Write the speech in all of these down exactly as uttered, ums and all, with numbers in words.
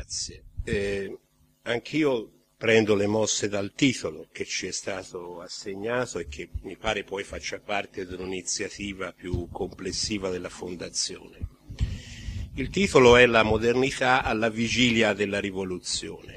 Grazie. Eh, anch'io prendo le mosse dal titolo che ci è stato assegnato e che mi pare poi faccia parte di un'iniziativa più complessiva della Fondazione. Il titolo è La modernità alla vigilia della rivoluzione.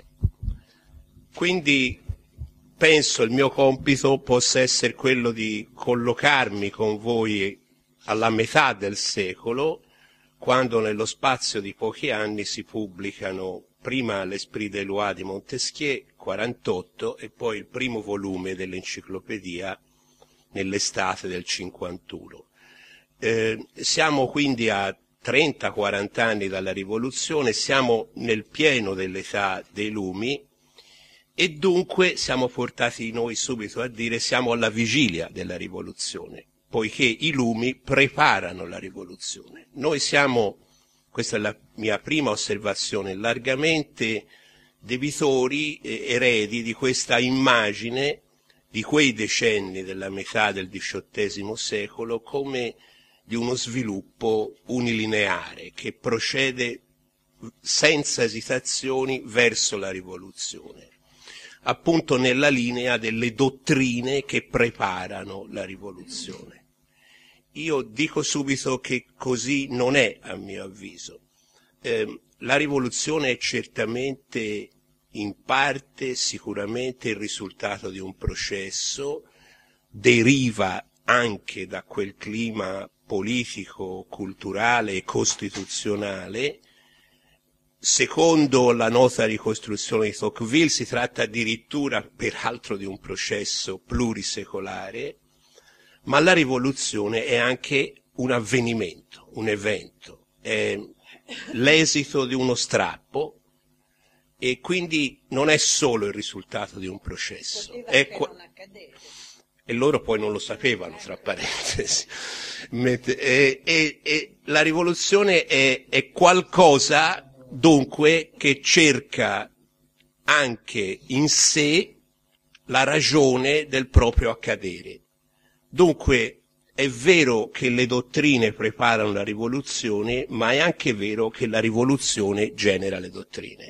Quindi penso il mio compito possa essere quello di collocarmi con voi alla metà del secolo, quando nello spazio di pochi anni si pubblicano prima l'Esprit des lois di Montesquieu, quarantotto, e poi il primo volume dell'enciclopedia nell'estate del cinquantuno. Eh, siamo quindi a trenta quaranta anni dalla rivoluzione, siamo nel pieno dell'età dei lumi e dunque siamo portati noi subito a dire siamo alla vigilia della rivoluzione, poiché i lumi preparano la rivoluzione. Noi siamo, questa è la mia prima osservazione, largamente debitori, eh, eredi di questa immagine di quei decenni della metà del diciottesimo secolo come di uno sviluppo unilineare che procede senza esitazioni verso la rivoluzione, appunto nella linea delle dottrine che preparano la rivoluzione. Io dico subito che così non è, a mio avviso. Eh, la rivoluzione è certamente, in parte, sicuramente il risultato di un processo, deriva anche da quel clima politico, culturale e costituzionale. Secondo la nota ricostruzione di Tocqueville si tratta addirittura, peraltro, di un processo plurisecolare, ma la rivoluzione è anche un avvenimento, un evento, è l'esito di uno strappo e quindi non è solo il risultato di un processo. È qua- e loro poi non lo sapevano, tra parentesi. E, e, e la rivoluzione è, è qualcosa, dunque, che cerca anche in sé la ragione del proprio accadere. Dunque, è vero che le dottrine preparano la rivoluzione, ma è anche vero che la rivoluzione genera le dottrine.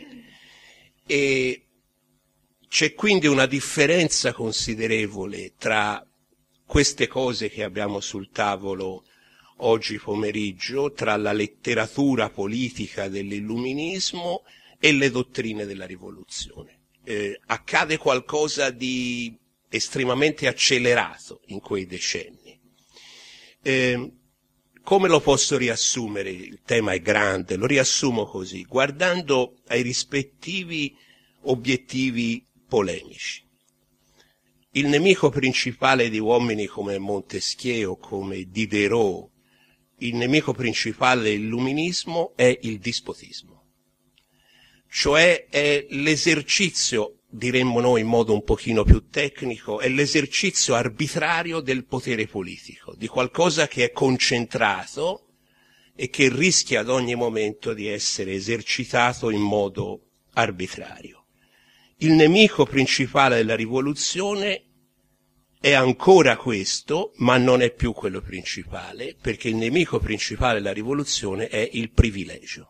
E c'è quindi una differenza considerevole tra queste cose che abbiamo sul tavolo oggi pomeriggio, tra la letteratura politica dell'illuminismo e le dottrine della rivoluzione. Eh, accade qualcosa di estremamente accelerato in quei decenni. Eh, come lo posso riassumere? Il tema è grande, lo riassumo così, guardando ai rispettivi obiettivi polemici. Il nemico principale di uomini come Montesquieu o come Diderot, il nemico principale dell'illuminismo è il dispotismo, cioè è l'esercizio, diremmo noi in modo un pochino più tecnico, è l'esercizio arbitrario del potere politico, di qualcosa che è concentrato e che rischia ad ogni momento di essere esercitato in modo arbitrario. Il nemico principale della rivoluzione è ancora questo, ma non è più quello principale, perché il nemico principale della rivoluzione è il privilegio.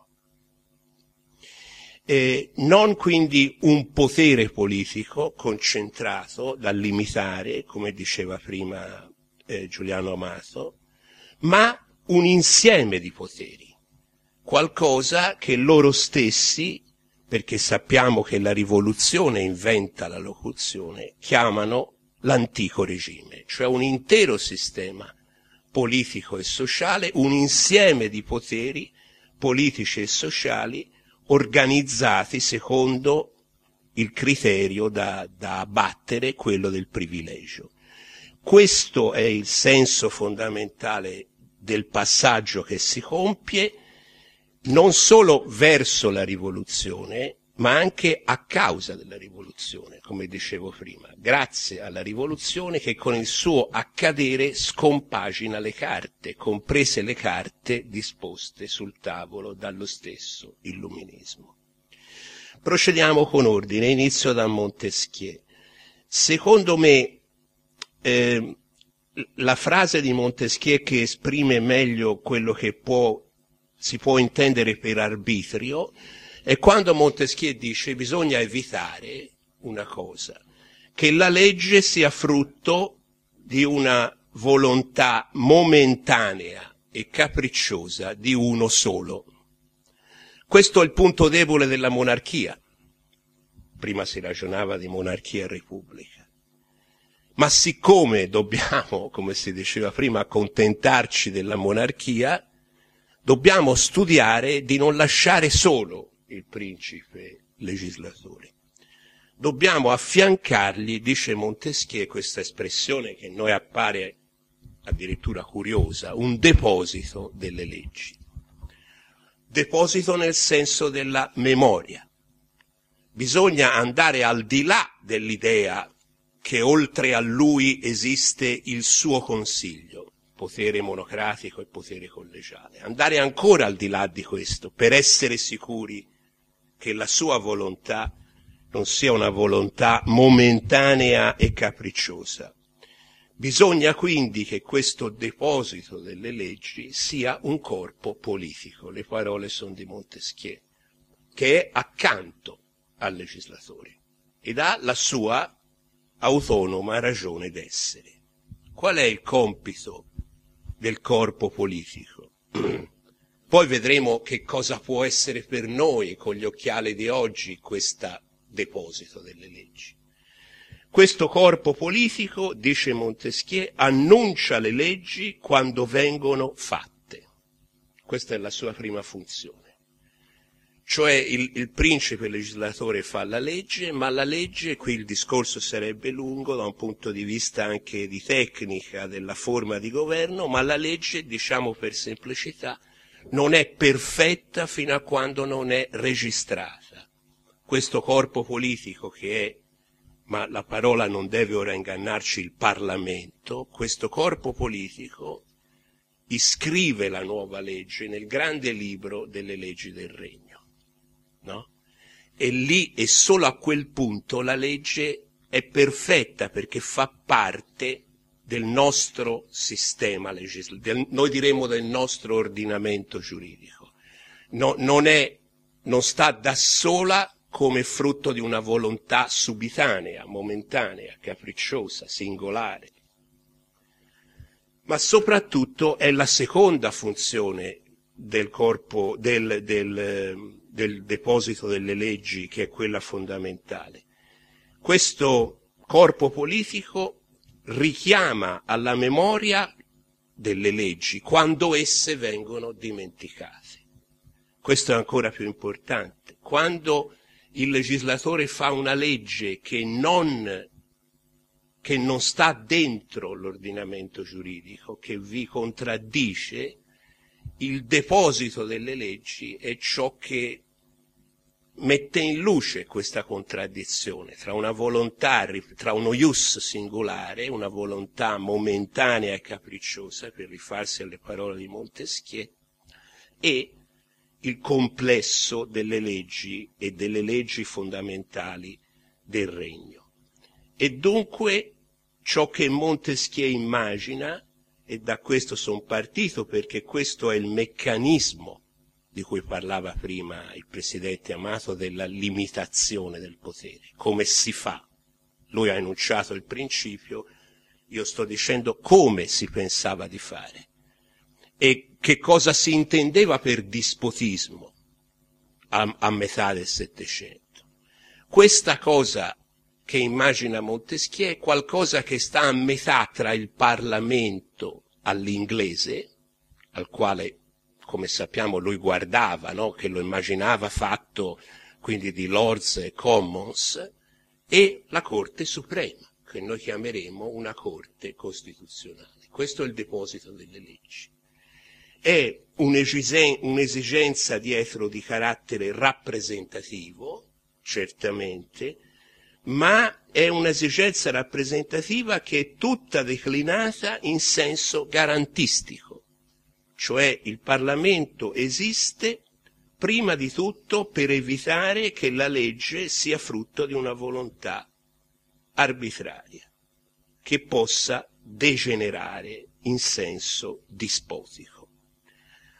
Eh, non quindi un potere politico concentrato da limitare, come diceva prima eh, Giuliano Amato, ma un insieme di poteri, qualcosa che loro stessi, perché sappiamo che la rivoluzione inventa la locuzione, chiamano l'antico regime, cioè un intero sistema politico e sociale, un insieme di poteri politici e sociali organizzati secondo il criterio da, da abbattere, quello del privilegio. Questo è il senso fondamentale del passaggio che si compie, non solo verso la rivoluzione, ma anche a causa della rivoluzione, come dicevo prima, grazie alla rivoluzione che con il suo accadere scompagina le carte, comprese le carte disposte sul tavolo dallo stesso illuminismo. Procediamo con ordine, inizio da Montesquieu. Secondo me, eh, la frase di Montesquieu che esprime meglio quello che può, si può intendere per arbitrio, è quando Montesquieu dice bisogna evitare una cosa, che la legge sia frutto di una volontà momentanea e capricciosa di uno solo. Questo è il punto debole della monarchia. Prima si ragionava di monarchia e repubblica. Ma siccome dobbiamo, come si diceva prima, accontentarci della monarchia, dobbiamo studiare di non lasciare solo il principe legislatore. Dobbiamo affiancargli, dice Montesquieu, questa espressione che a noi appare addirittura curiosa, un deposito delle leggi. Deposito nel senso della memoria. Bisogna andare al di là dell'idea che oltre a lui esiste il suo consiglio, potere monocratico e potere collegiale. Andare ancora al di là di questo per essere sicuri che la sua volontà non sia una volontà momentanea e capricciosa. Bisogna quindi che questo deposito delle leggi sia un corpo politico. Le parole sono di Montesquieu, che è accanto al legislatore ed ha la sua autonoma ragione d'essere. Qual è il compito del corpo politico? Poi vedremo che cosa può essere per noi, con gli occhiali di oggi, questo deposito delle leggi. Questo corpo politico, dice Montesquieu, annuncia le leggi quando vengono fatte. Questa è la sua prima funzione. Cioè il, il principe legislatore fa la legge, ma la legge, qui il discorso sarebbe lungo da un punto di vista anche di tecnica della forma di governo, ma la legge, diciamo per semplicità, non è perfetta fino a quando non è registrata. Questo corpo politico che è, ma la parola non deve ora ingannarci, il Parlamento, questo corpo politico iscrive la nuova legge nel grande libro delle leggi del regno. No? E lì e solo a quel punto la legge è perfetta perché fa parte del nostro sistema legislativo, noi diremmo del nostro ordinamento giuridico. No, non è, non sta da sola come frutto di una volontà subitanea, momentanea, capricciosa, singolare. Ma soprattutto è la seconda funzione del corpo, del, del, del deposito delle leggi, che è quella fondamentale. Questo corpo politico richiama alla memoria delle leggi quando esse vengono dimenticate. Questo è ancora più importante. Quando il legislatore fa una legge che non, che non sta dentro l'ordinamento giuridico, che vi contraddice, il deposito delle leggi è ciò che mette in luce questa contraddizione tra una volontà, tra uno ius singolare, una volontà momentanea e capricciosa, per rifarsi alle parole di Montesquieu, e il complesso delle leggi e delle leggi fondamentali del regno. E dunque ciò che Montesquieu immagina, e da questo sono partito perché questo è il meccanismo di cui parlava prima il presidente Amato, della limitazione del potere. Come si fa? Lui ha enunciato il principio, io sto dicendo come si pensava di fare e che cosa si intendeva per dispotismo a, a metà del Settecento. Questa cosa che immagina Montesquieu è qualcosa che sta a metà tra il Parlamento all'inglese, al quale, come sappiamo, lui guardava, no? Che lo immaginava fatto quindi di Lords e Commons, e la Corte Suprema, che noi chiameremo una Corte Costituzionale. Questo è il deposito delle leggi. È un'esigenza dietro di carattere rappresentativo, certamente, ma è un'esigenza rappresentativa che è tutta declinata in senso garantistico. Cioè il Parlamento esiste prima di tutto per evitare che la legge sia frutto di una volontà arbitraria, che possa degenerare in senso dispotico.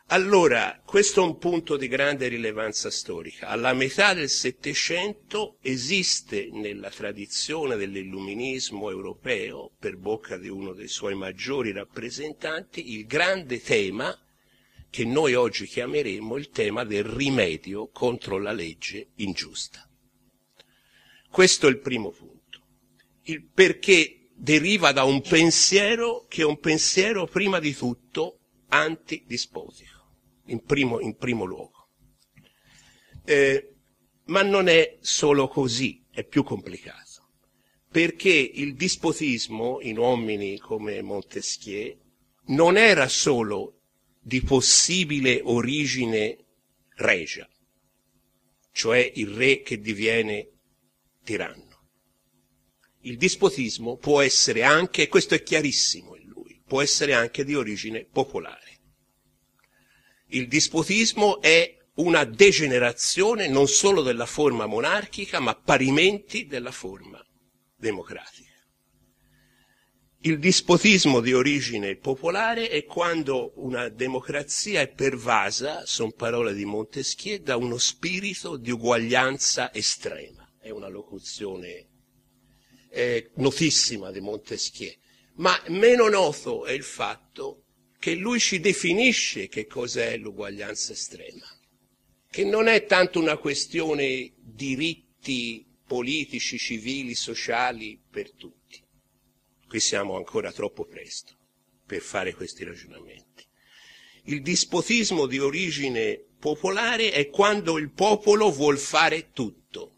Allora, questo è un punto di grande rilevanza storica. Alla metà del Settecento esiste nella tradizione dell'illuminismo europeo, per bocca di uno dei suoi maggiori rappresentanti, il grande tema che noi oggi chiameremo il tema del rimedio contro la legge ingiusta. Questo è il primo punto. Il perché deriva da un pensiero che è un pensiero prima di tutto antidispotico. In primo, in primo luogo. Eh, ma non è solo così, è più complicato, perché il dispotismo in uomini come Montesquieu non era solo di possibile origine regia, cioè il re che diviene tiranno. Il dispotismo può essere anche, e questo è chiarissimo in lui, può essere anche di origine popolare. Il dispotismo è una degenerazione non solo della forma monarchica, ma parimenti della forma democratica. Il dispotismo di origine popolare è quando una democrazia è pervasa, sono parole di Montesquieu, da uno spirito di uguaglianza estrema. È una locuzione eh, notissima di Montesquieu. Ma meno noto è il fatto che lui ci definisce che cos'è l'uguaglianza estrema, che non è tanto una questione diritti politici, civili, sociali per tutti. Qui siamo ancora troppo presto per fare questi ragionamenti. Il dispotismo di origine popolare è quando il popolo vuol fare tutto,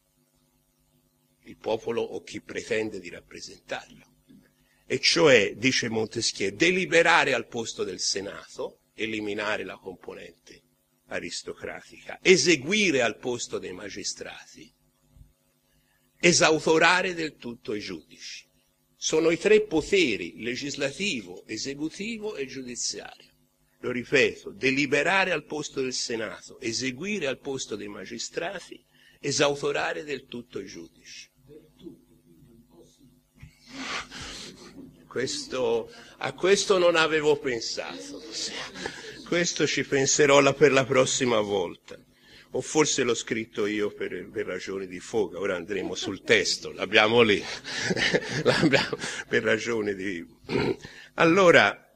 il popolo o chi pretende di rappresentarlo. E cioè, dice Montesquieu, deliberare al posto del Senato, eliminare la componente aristocratica, eseguire al posto dei magistrati, esautorare del tutto i giudici. Sono i tre poteri, legislativo, esecutivo e giudiziario. Lo ripeto, deliberare al posto del Senato, eseguire al posto dei magistrati, esautorare del tutto i giudici. Questo, a questo non avevo pensato. Questo ci penserò la, per la prossima volta. O forse l'ho scritto io per, per ragioni di foga. Ora andremo sul testo, l'abbiamo lì. L'abbiamo, per ragioni di... Allora,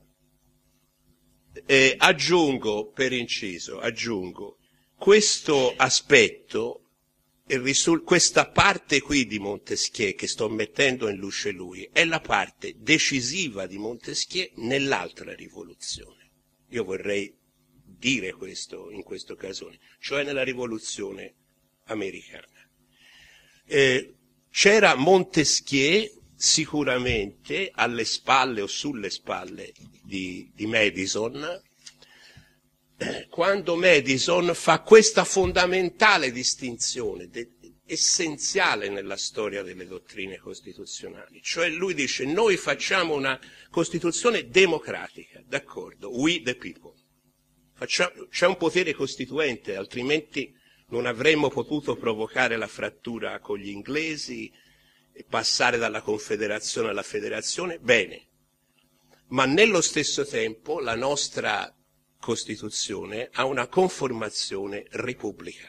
eh, aggiungo, per inciso, aggiungo, questo aspetto, questa parte qui di Montesquieu che sto mettendo in luce lui è la parte decisiva di Montesquieu nell'altra rivoluzione. Io vorrei dire questo in questo occasione, cioè nella rivoluzione americana. Eh, c'era Montesquieu sicuramente alle spalle o sulle spalle di, di Madison, quando Madison fa questa fondamentale distinzione, de, essenziale nella storia delle dottrine costituzionali, cioè lui dice noi facciamo una Costituzione democratica, d'accordo, we the people, facciamo, c'è un potere costituente, altrimenti non avremmo potuto provocare la frattura con gli inglesi e passare dalla confederazione alla federazione, bene, ma nello stesso tempo la nostra Costituzione ha una conformazione repubblicana.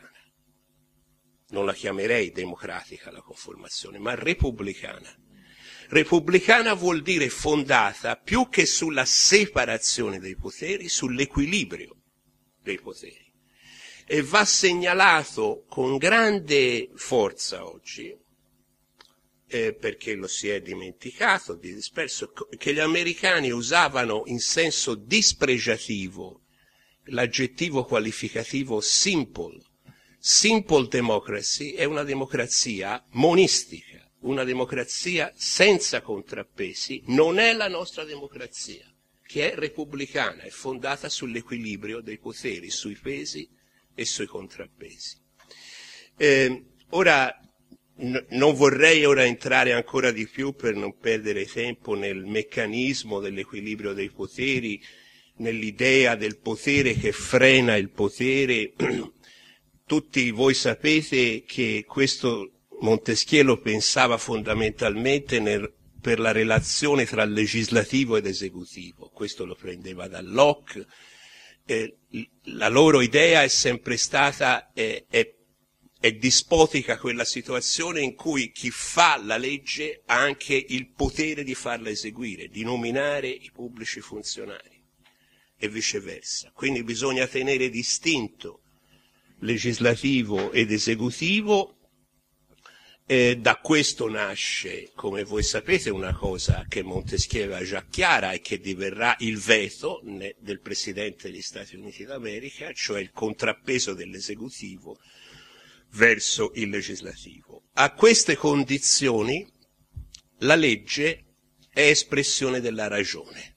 Non la chiamerei democratica la conformazione, ma repubblicana. Repubblicana vuol dire fondata più che sulla separazione dei poteri, sull'equilibrio dei poteri. E va segnalato con grande forza oggi, eh, perché lo si è dimenticato, di disperso, che gli americani usavano in senso dispregiativo l'aggettivo qualificativo simple. Simple democracy è una democrazia monistica, una democrazia senza contrappesi, non è la nostra democrazia, che è repubblicana, è fondata sull'equilibrio dei poteri, sui pesi e sui contrappesi. Eh, ora, n- non vorrei ora entrare ancora di più per non perdere tempo nel meccanismo dell'equilibrio dei poteri, nell'idea del potere che frena il potere. Tutti voi sapete che questo Montesquieu lo pensava fondamentalmente nel, per la relazione tra legislativo ed esecutivo. Questo lo prendeva da Locke, eh, la loro idea è sempre stata eh, è, è dispotica quella situazione in cui chi fa la legge ha anche il potere di farla eseguire, di nominare i pubblici funzionari e viceversa. Quindi bisogna tenere distinto legislativo ed esecutivo. Eh, da questo nasce, come voi sapete, una cosa che Montesquieu aveva già chiara e che diverrà il veto ne, del Presidente degli Stati Uniti d'America, cioè il contrappeso dell'esecutivo verso il legislativo. A queste condizioni la legge è espressione della ragione.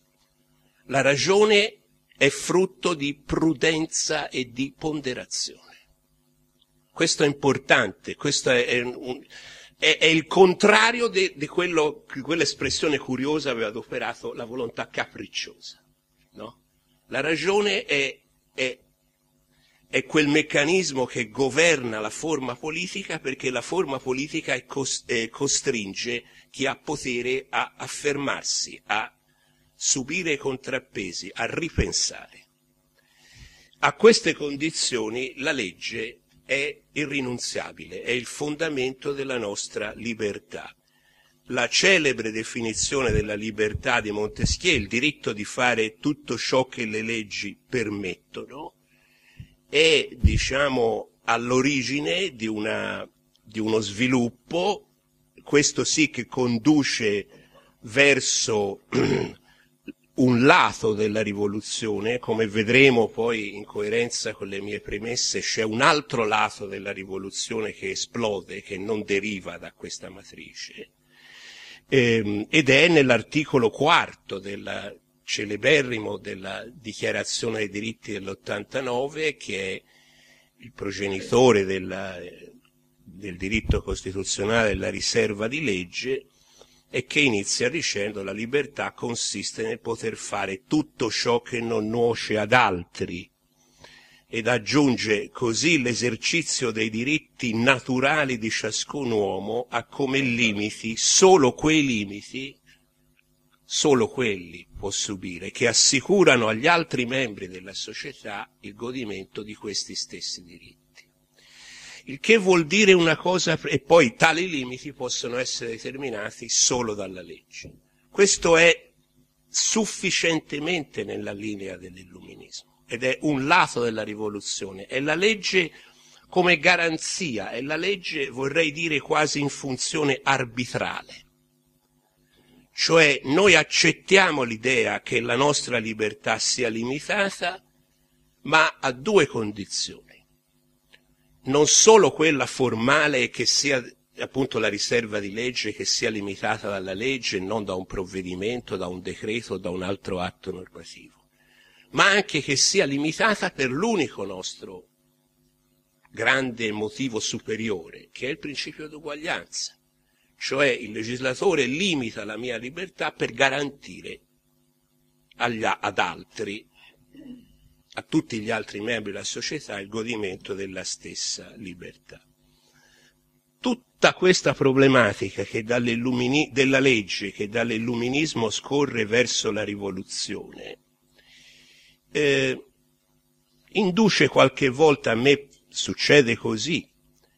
La ragione è frutto di prudenza e di ponderazione. Questo è importante, questo è, è, un, è, è il contrario di, di quello, di quell'espressione curiosa aveva adoperato la volontà capricciosa, no? La ragione è, è, è quel meccanismo che governa la forma politica, perché la forma politica è cost, è, costringe chi ha potere a affermarsi, a subire i contrappesi, a ripensare. A queste condizioni la legge è irrinunziabile, è il fondamento della nostra libertà. La celebre definizione della libertà di Montesquieu, il diritto di fare tutto ciò che le leggi permettono, è, diciamo, all'origine di, una, di uno sviluppo, questo sì che conduce verso un lato della rivoluzione, come vedremo poi in coerenza con le mie premesse, c'è un altro lato della rivoluzione che esplode, che non deriva da questa matrice, ehm, ed è nell'articolo quarto del celeberrimo della Dichiarazione dei diritti dell'ottantanove, che è il progenitore della, del diritto costituzionale della riserva di legge, e che inizia dicendo: la libertà consiste nel poter fare tutto ciò che non nuoce ad altri, ed aggiunge: così l'esercizio dei diritti naturali di ciascun uomo ha come limiti solo quei limiti, solo quelli può subire, che assicurano agli altri membri della società il godimento di questi stessi diritti. Il che vuol dire una cosa, e poi tali limiti possono essere determinati solo dalla legge. Questo è sufficientemente nella linea dell'illuminismo, ed è un lato della rivoluzione. È la legge come garanzia, è la legge, vorrei dire, quasi in funzione arbitrale. Cioè noi accettiamo l'idea che la nostra libertà sia limitata, ma a due condizioni. Non solo quella formale, che sia appunto la riserva di legge, che sia limitata dalla legge, non da un provvedimento, da un decreto o da un altro atto normativo, ma anche che sia limitata per l'unico nostro grande motivo superiore, che è il principio d'uguaglianza. Cioè il legislatore limita la mia libertà per garantire agli, ad altri, a tutti gli altri membri della società, il godimento della stessa libertà. Tutta questa problematica che della legge, che dall'illuminismo scorre verso la rivoluzione, eh, induce qualche volta, a me succede così,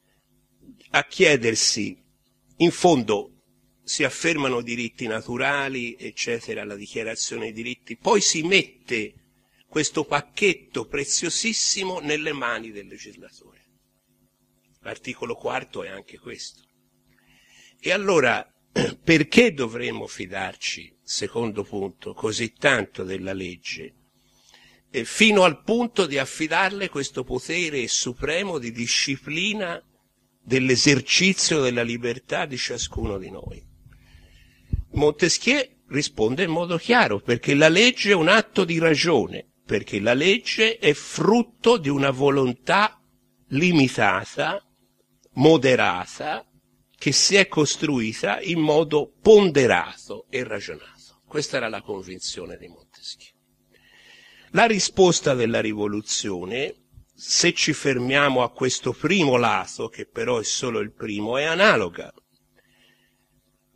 a chiedersi: in fondo si affermano diritti naturali, eccetera, la dichiarazione dei diritti, poi si mette questo pacchetto preziosissimo nelle mani del legislatore. L'articolo quarto è anche questo. E allora, perché dovremmo fidarci, secondo punto, così tanto della legge, eh, fino al punto di affidarle questo potere supremo di disciplina dell'esercizio della libertà di ciascuno di noi? Montesquieu risponde in modo chiaro: perché la legge è un atto di ragione, perché la legge è frutto di una volontà limitata, moderata, che si è costruita in modo ponderato e ragionato. Questa era la convinzione di Montesquieu. La risposta della rivoluzione, se ci fermiamo a questo primo lato, che però è solo il primo, è analoga.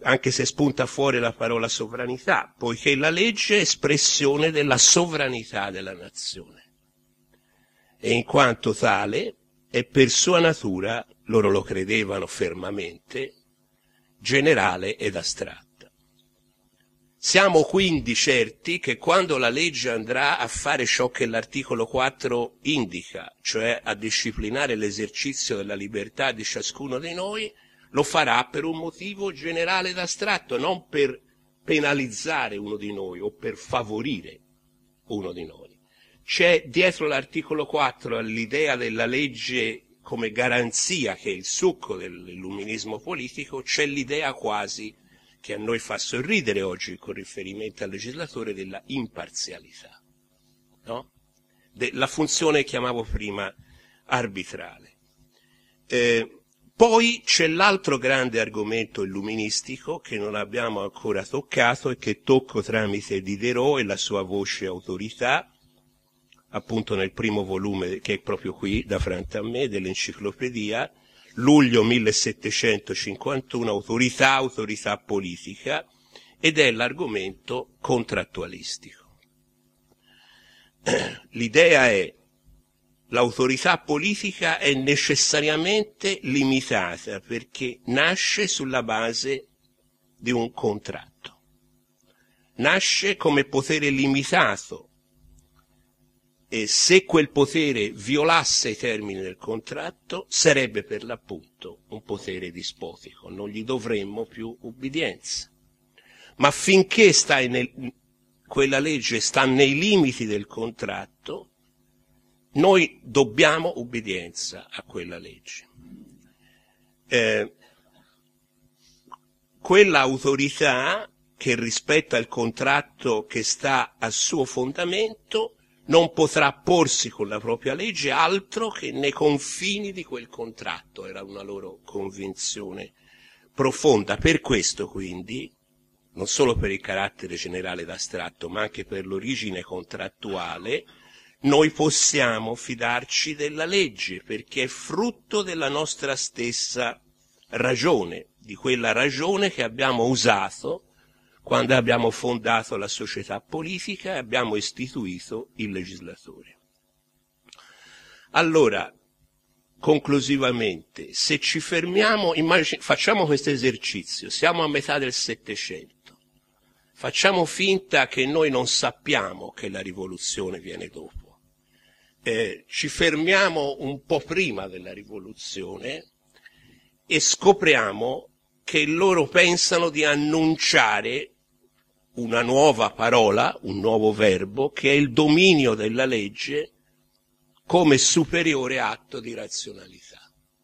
anche se spunta fuori la parola sovranità, poiché la legge è espressione della sovranità della nazione. E in quanto tale è per sua natura, loro lo credevano fermamente, generale ed astratta. Siamo quindi certi che quando la legge andrà a fare ciò che l'articolo quattro indica, cioè a disciplinare l'esercizio della libertà di ciascuno di noi, lo farà per un motivo generale ed astratto, non per penalizzare uno di noi o per favorire uno di noi. C'è dietro l'articolo quattro l'idea della legge come garanzia, che è il succo dell'illuminismo politico, c'è l'idea quasi che a noi fa sorridere oggi con riferimento al legislatore della imparzialità, no? De, la funzione che chiamavo prima arbitrale. Eh, poi c'è l'altro grande argomento illuministico che non abbiamo ancora toccato e che tocco tramite Diderot e la sua voce autorità, appunto nel primo volume, che è proprio qui, da fronte a me, dell'enciclopedia, luglio millesettecentocinquantuno, autorità, autorità politica, ed è l'argomento contrattualistico. L'idea è: l'autorità politica è necessariamente limitata perché nasce sulla base di un contratto. Nasce come potere limitato. E se quel potere violasse i termini del contratto, sarebbe per l'appunto un potere dispotico, non gli dovremmo più ubbidienza. Ma finché sta nel, quella legge sta nei limiti del contratto, noi dobbiamo ubbidienza a quella legge. Eh, quella autorità che rispetta il contratto che sta a suo fondamento non potrà porsi con la propria legge altro che nei confini di quel contratto, era una loro convinzione profonda. Per questo quindi, non solo per il carattere generale ed astratto, ma anche per l'origine contrattuale, noi possiamo fidarci della legge, perché è frutto della nostra stessa ragione, di quella ragione che abbiamo usato quando abbiamo fondato la società politica e abbiamo istituito il legislatore. Allora, conclusivamente, se ci fermiamo, immagin- facciamo questo esercizio, siamo a metà del Settecento, facciamo finta che noi non sappiamo che la rivoluzione viene dopo, eh, ci fermiamo un po' prima della rivoluzione e scopriamo che loro pensano di annunciare una nuova parola, un nuovo verbo, che è il dominio della legge come superiore atto di razionalità.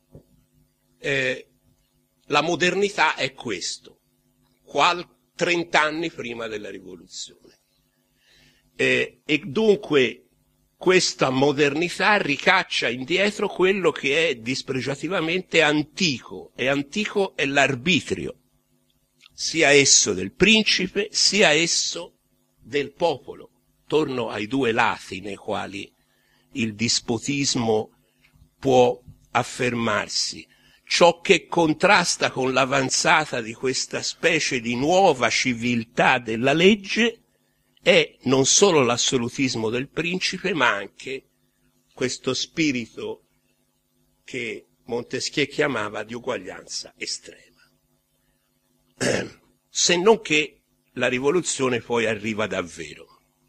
Eh, la modernità è questo, qual, trent'anni prima della rivoluzione. Eh, e dunque questa modernità ricaccia indietro quello che è dispregiativamente antico, e antico è l'arbitrio, sia esso del principe, sia esso del popolo. Torno ai due lati nei quali il dispotismo può affermarsi. Ciò che contrasta con l'avanzata di questa specie di nuova civiltà della legge è non solo l'assolutismo del principe, ma anche questo spirito che Montesquieu chiamava di uguaglianza estrema. Se non che la rivoluzione poi arriva davvero.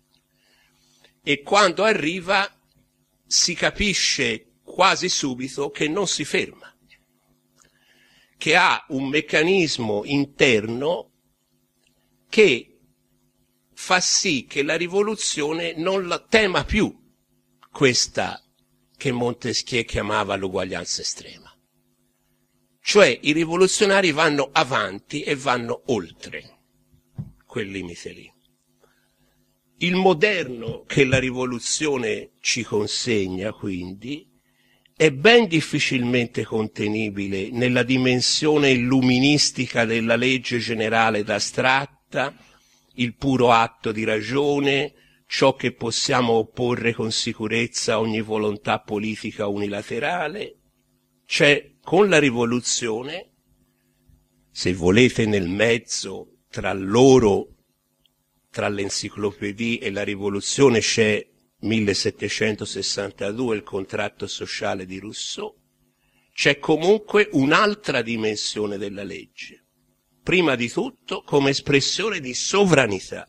E quando arriva si capisce quasi subito che non si ferma, che ha un meccanismo interno che fa sì che la rivoluzione non la tema più questa che Montesquieu chiamava l'uguaglianza estrema. Cioè i rivoluzionari vanno avanti e vanno oltre quel limite lì. Il moderno che la rivoluzione ci consegna, quindi, è ben difficilmente contenibile nella dimensione illuministica della legge generale ed astratta, il puro atto di ragione, ciò che possiamo opporre con sicurezza a ogni volontà politica unilaterale. C'è con la rivoluzione se volete nel mezzo, tra loro, tra l'enciclopedia e la rivoluzione c'è millesettecentosessantadue, il contratto sociale di Rousseau, c'è comunque un'altra dimensione della legge. Prima di tutto come espressione di sovranità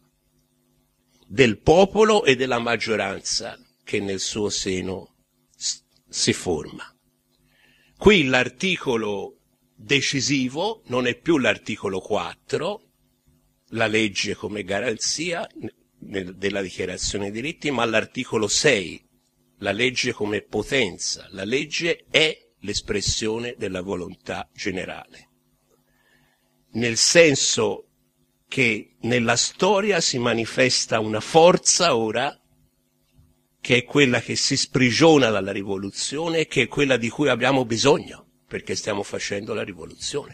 del popolo e della maggioranza che nel suo seno si forma. Qui l'articolo decisivo non è più l'articolo quattro, la legge come garanzia della dichiarazione dei diritti, ma l'articolo sei, la legge come potenza. La legge è l'espressione della volontà generale, nel senso che nella storia si manifesta una forza ora che è quella che si sprigiona dalla rivoluzione, che è quella di cui abbiamo bisogno perché stiamo facendo la rivoluzione.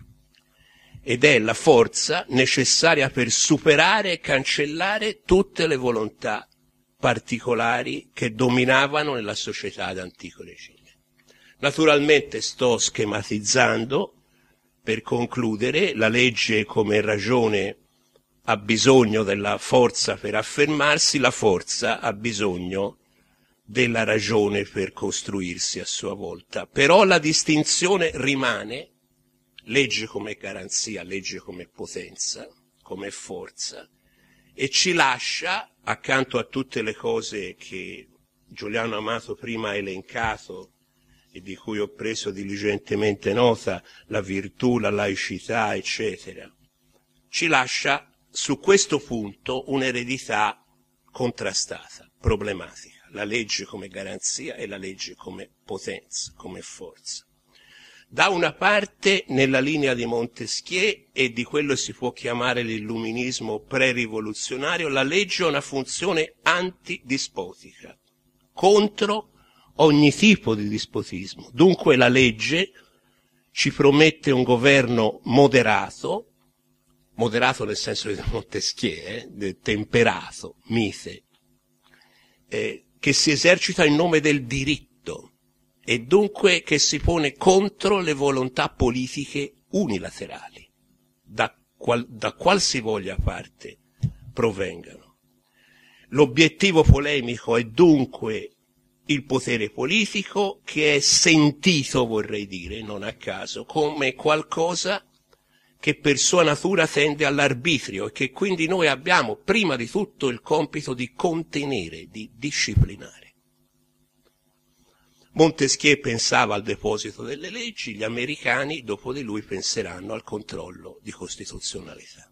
Ed è la forza necessaria per superare e cancellare tutte le volontà particolari che dominavano nella società ad antico regime. Naturalmente sto schematizzando. Per concludere, la legge come ragione ha bisogno della forza per affermarsi, la forza ha bisogno della ragione per costruirsi a sua volta. Però la distinzione rimane, legge come garanzia, legge come potenza, come forza, e ci lascia, accanto a tutte le cose che Giuliano Amato prima ha elencato, e di cui ho preso diligentemente nota, la virtù, la laicità, eccetera, ci lascia su questo punto un'eredità contrastata, problematica, la legge come garanzia e la legge come potenza, come forza. Da una parte, nella linea di Montesquieu e di quello si può chiamare l'illuminismo pre-rivoluzionario, la legge ha una funzione antidispotica, contro ogni tipo di dispotismo. Dunque la legge ci promette un governo moderato, moderato nel senso di Montesquieu, eh, temperato, mite, eh, che si esercita in nome del diritto e dunque che si pone contro le volontà politiche unilaterali, da, qual, da qualsivoglia parte provengano. L'obiettivo polemico è dunque il potere politico, che è sentito, vorrei dire, non a caso, come qualcosa che per sua natura tende all'arbitrio e che quindi noi abbiamo prima di tutto il compito di contenere, di disciplinare. Montesquieu pensava al deposito delle leggi, gli americani dopo di lui penseranno al controllo di costituzionalità.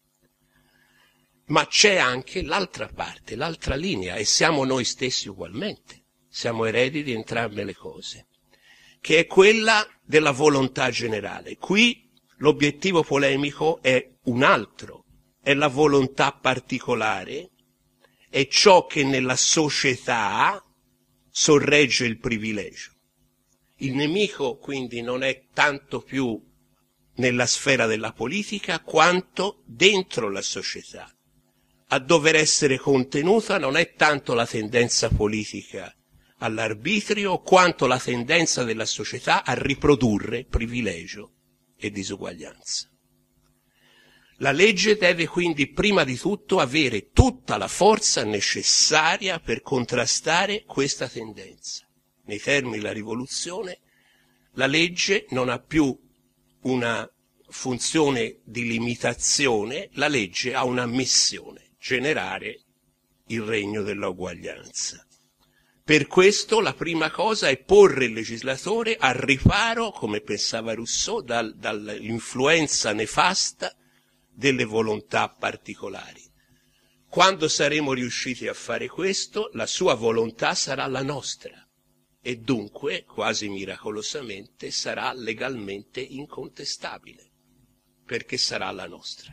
Ma c'è anche l'altra parte, l'altra linea, e siamo noi stessi ugualmente. Siamo eredi di entrambe le cose, che è quella della volontà generale. Qui l'obiettivo polemico è un altro, è la volontà particolare, è ciò che nella società sorregge il privilegio. Il nemico quindi non è tanto più nella sfera della politica quanto dentro la società. A dover essere contenuta non è tanto la tendenza politica all'arbitrio quanto la tendenza della società a riprodurre privilegio e disuguaglianza. La legge deve quindi prima di tutto avere tutta la forza necessaria per contrastare questa tendenza. Nei termini della rivoluzione, la legge non ha più una funzione di limitazione, la legge ha una missione, generare il regno della uguaglianza. Per questo la prima cosa è porre il legislatore al riparo, come pensava Rousseau, dal, dall'influenza nefasta delle volontà particolari. Quando saremo riusciti a fare questo, la sua volontà sarà la nostra e dunque, quasi miracolosamente, sarà legalmente incontestabile, perché sarà la nostra.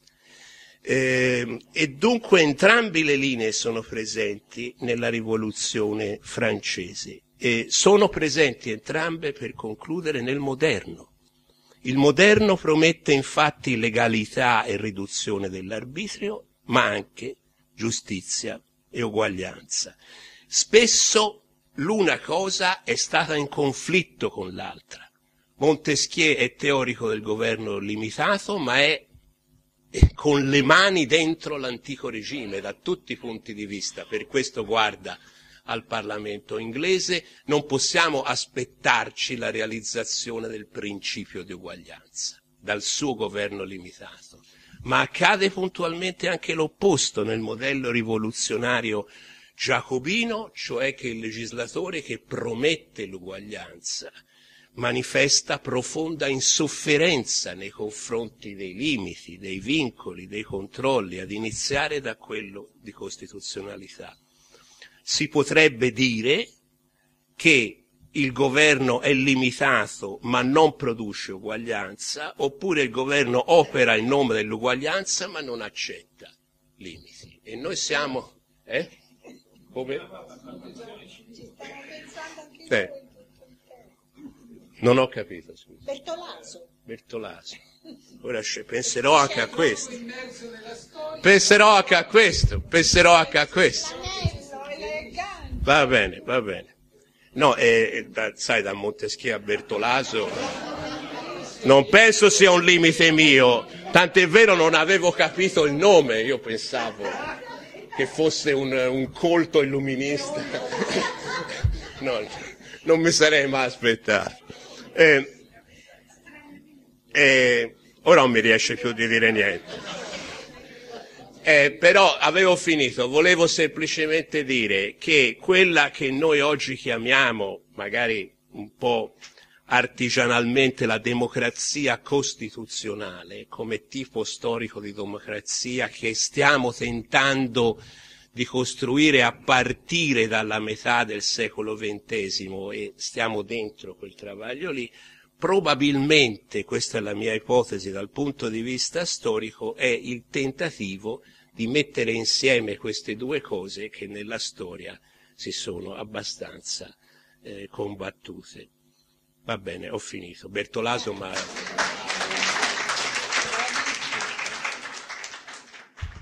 Eh, e dunque entrambe le linee sono presenti nella rivoluzione francese e sono presenti entrambe, per concludere, nel moderno. Il moderno promette infatti legalità e riduzione dell'arbitrio, ma anche giustizia e uguaglianza. Spesso l'una cosa è stata in conflitto con l'altra. Montesquieu è teorico del governo limitato, ma è con le mani dentro l'antico regime da tutti i punti di vista, per questo guarda al Parlamento inglese. Non possiamo aspettarci la realizzazione del principio di uguaglianza dal suo governo limitato, ma accade puntualmente anche l'opposto nel modello rivoluzionario giacobino, cioè che il legislatore che promette l'uguaglianza manifesta profonda insofferenza nei confronti dei limiti, dei vincoli, dei controlli, ad iniziare da quello di costituzionalità. Si potrebbe dire che il governo è limitato ma non produce uguaglianza, oppure il governo opera in nome dell'uguaglianza ma non accetta limiti. E noi siamo... Eh? Come? Eh. Non ho capito. Scusa. Bertolaso. Bertolaso. Ora penserò anche a questo. Penserò anche a questo. Penserò anche a questo. Va bene, va bene. No, eh, da, sai, da Montesquieu a Bertolaso non penso sia un limite mio. Tant'è vero non avevo capito il nome. Io pensavo che fosse un, un colto illuminista. No, non mi sarei mai aspettato. Eh, eh, ora non mi riesce più di dire niente. Eh, però avevo finito, volevo semplicemente dire che quella che noi oggi chiamiamo, magari un po' artigianalmente, la democrazia costituzionale, come tipo storico di democrazia che stiamo tentando di costruire a partire dalla metà del secolo ventesimo, e stiamo dentro quel travaglio lì, probabilmente, questa è la mia ipotesi dal punto di vista storico, è il tentativo di mettere insieme queste due cose che nella storia si sono abbastanza eh, combattute. Va bene, ho finito. Bertolaso, ma...